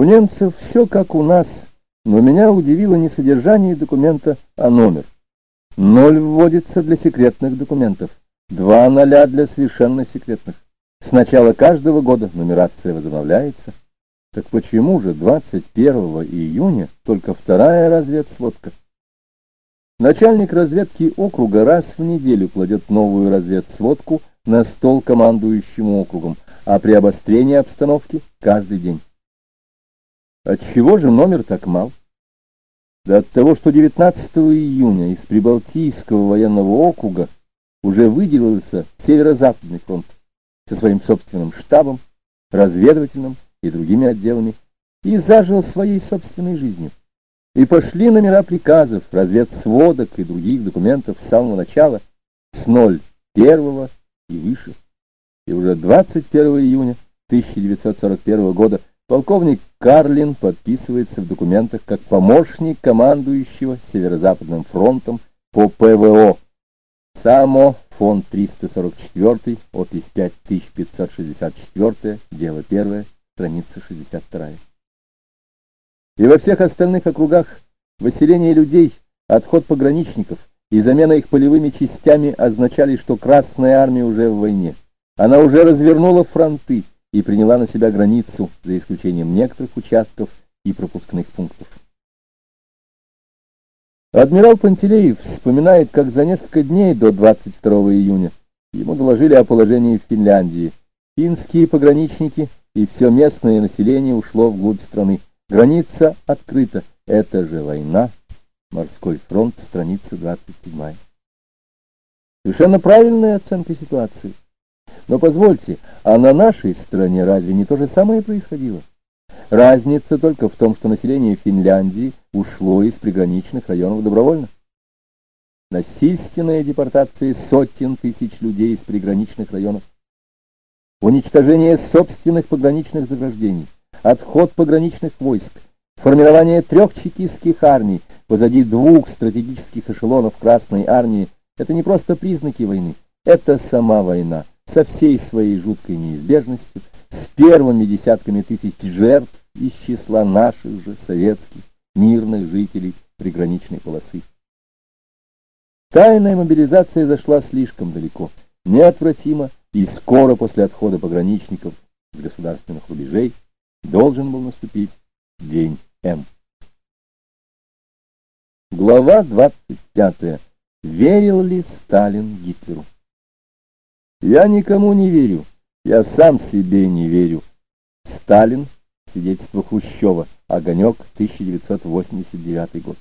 У немцев все как у нас, но меня удивило не содержание документа, а номер. 0 вводится для секретных документов, 2 ноля для совершенно секретных. С начала каждого года нумерация возобновляется. Так почему же 21 июня только вторая разведсводка? Начальник разведки округа раз в неделю кладет новую разведсводку на стол командующему округом, а при обострении обстановки каждый день. Отчего же номер так мал? Да от того, что 19 июня из Прибалтийского военного округа уже выделился Северо-Западный фронт со своим собственным штабом, разведывательным и другими отделами, и зажил своей собственной жизнью. И пошли номера приказов, разведсводок и других документов с самого начала, с 01 и выше. И уже 21 июня 1941 года полковник Карлин подписывается в документах как помощник командующего Северо-Западным фронтом по ПВО. САМО, фонд 344, опись 5564, дело 1, страница 62. И во всех остальных округах выселение людей, отход пограничников и замена их полевыми частями означали, что Красная Армия уже в войне. Она уже развернула фронты и приняла на себя границу, за исключением некоторых участков и пропускных пунктов. Адмирал Пантелеев вспоминает, как за несколько дней до 22 июня ему доложили о положении в Финляндии. Финские пограничники и все местное население ушло вглубь страны. Граница открыта. Это же война. Морской фронт, страница 27. Совершенно правильная оценка ситуации. Но позвольте, а на нашей стороне разве не то же самое происходило? Разница только в том, что население Финляндии ушло из приграничных районов добровольно. Насильственная депортация сотен тысяч людей из приграничных районов, уничтожение собственных пограничных заграждений, отход пограничных войск, формирование 3 чекистских армий позади 2 стратегических эшелонов Красной Армии — это не просто признаки войны, это сама война со всей своей жуткой неизбежностью, с первыми десятками тысяч жертв из числа наших же советских мирных жителей приграничной полосы. Тайная мобилизация зашла слишком далеко, неотвратимо, и скоро после отхода пограничников с государственных рубежей должен был наступить день М. Глава 25. Верил ли Сталин Гитлеру? Я никому не верю, я сам себе не верю. Сталин. Свидетельство Хрущева. Огонек, 1989 год.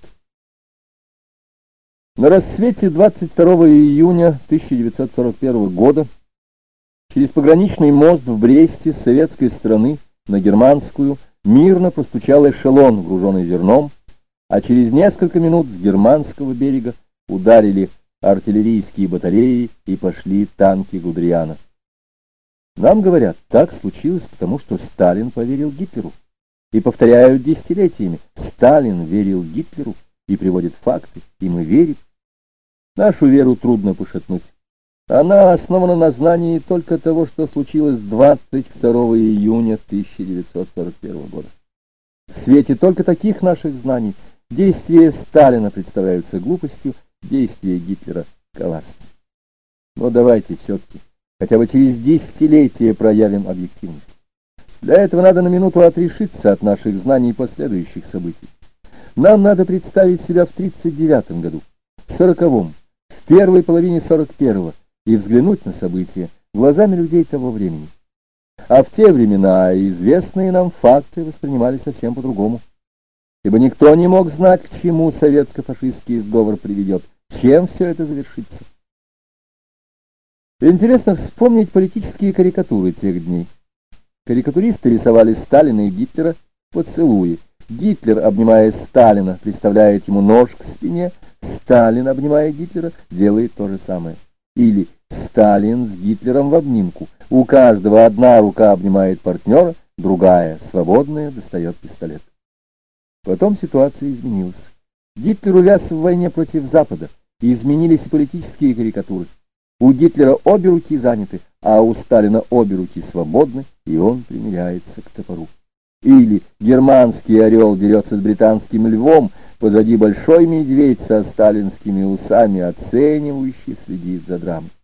На рассвете 22 июня 1941 года через пограничный мост в Бресте с советской стороны на германскую мирно простучал эшелон, груженный зерном, а через несколько минут с германского берега ударили артиллерийские батареи и пошли танки Гудериана. Нам говорят, так случилось, потому что Сталин поверил Гитлеру. И повторяют десятилетиями: Сталин верил Гитлеру, и приводит факты, и мы верим. Нашу веру трудно пошатнуть. Она основана на знании только того, что случилось 22 июня 1941 года. В свете только таких наших знаний действия Сталина представляются глупостью, действия Гитлера — коварством. Но давайте все-таки хотя бы через десятилетия проявим объективность. Для этого надо на минуту отрешиться от наших знаний последующих событий. Нам надо представить себя в 1939 году, в 1940-м, в первой половине 1941-го и взглянуть на события глазами людей того времени. А в те времена известные нам факты воспринимались совсем по-другому. Ибо никто не мог знать, к чему советско-фашистский сговор приведет, чем все это завершится. Интересно вспомнить политические карикатуры тех дней. Карикатуристы рисовали Сталина и Гитлера в поцелуе. Гитлер, обнимая Сталина, представляет ему нож к спине. Сталин, обнимая Гитлера, делает то же самое. Или Сталин с Гитлером в обнимку. У каждого одна рука обнимает партнера, другая, свободная, достает пистолет. Потом ситуация изменилась. Гитлер увяз в войне против Запада, и изменились и политические карикатуры. У Гитлера обе руки заняты, а у Сталина обе руки свободны, и он примиряется к топору. Или германский орел дерется с британским львом, позади большой медведь со сталинскими усами, оценивающий, следит за драмой.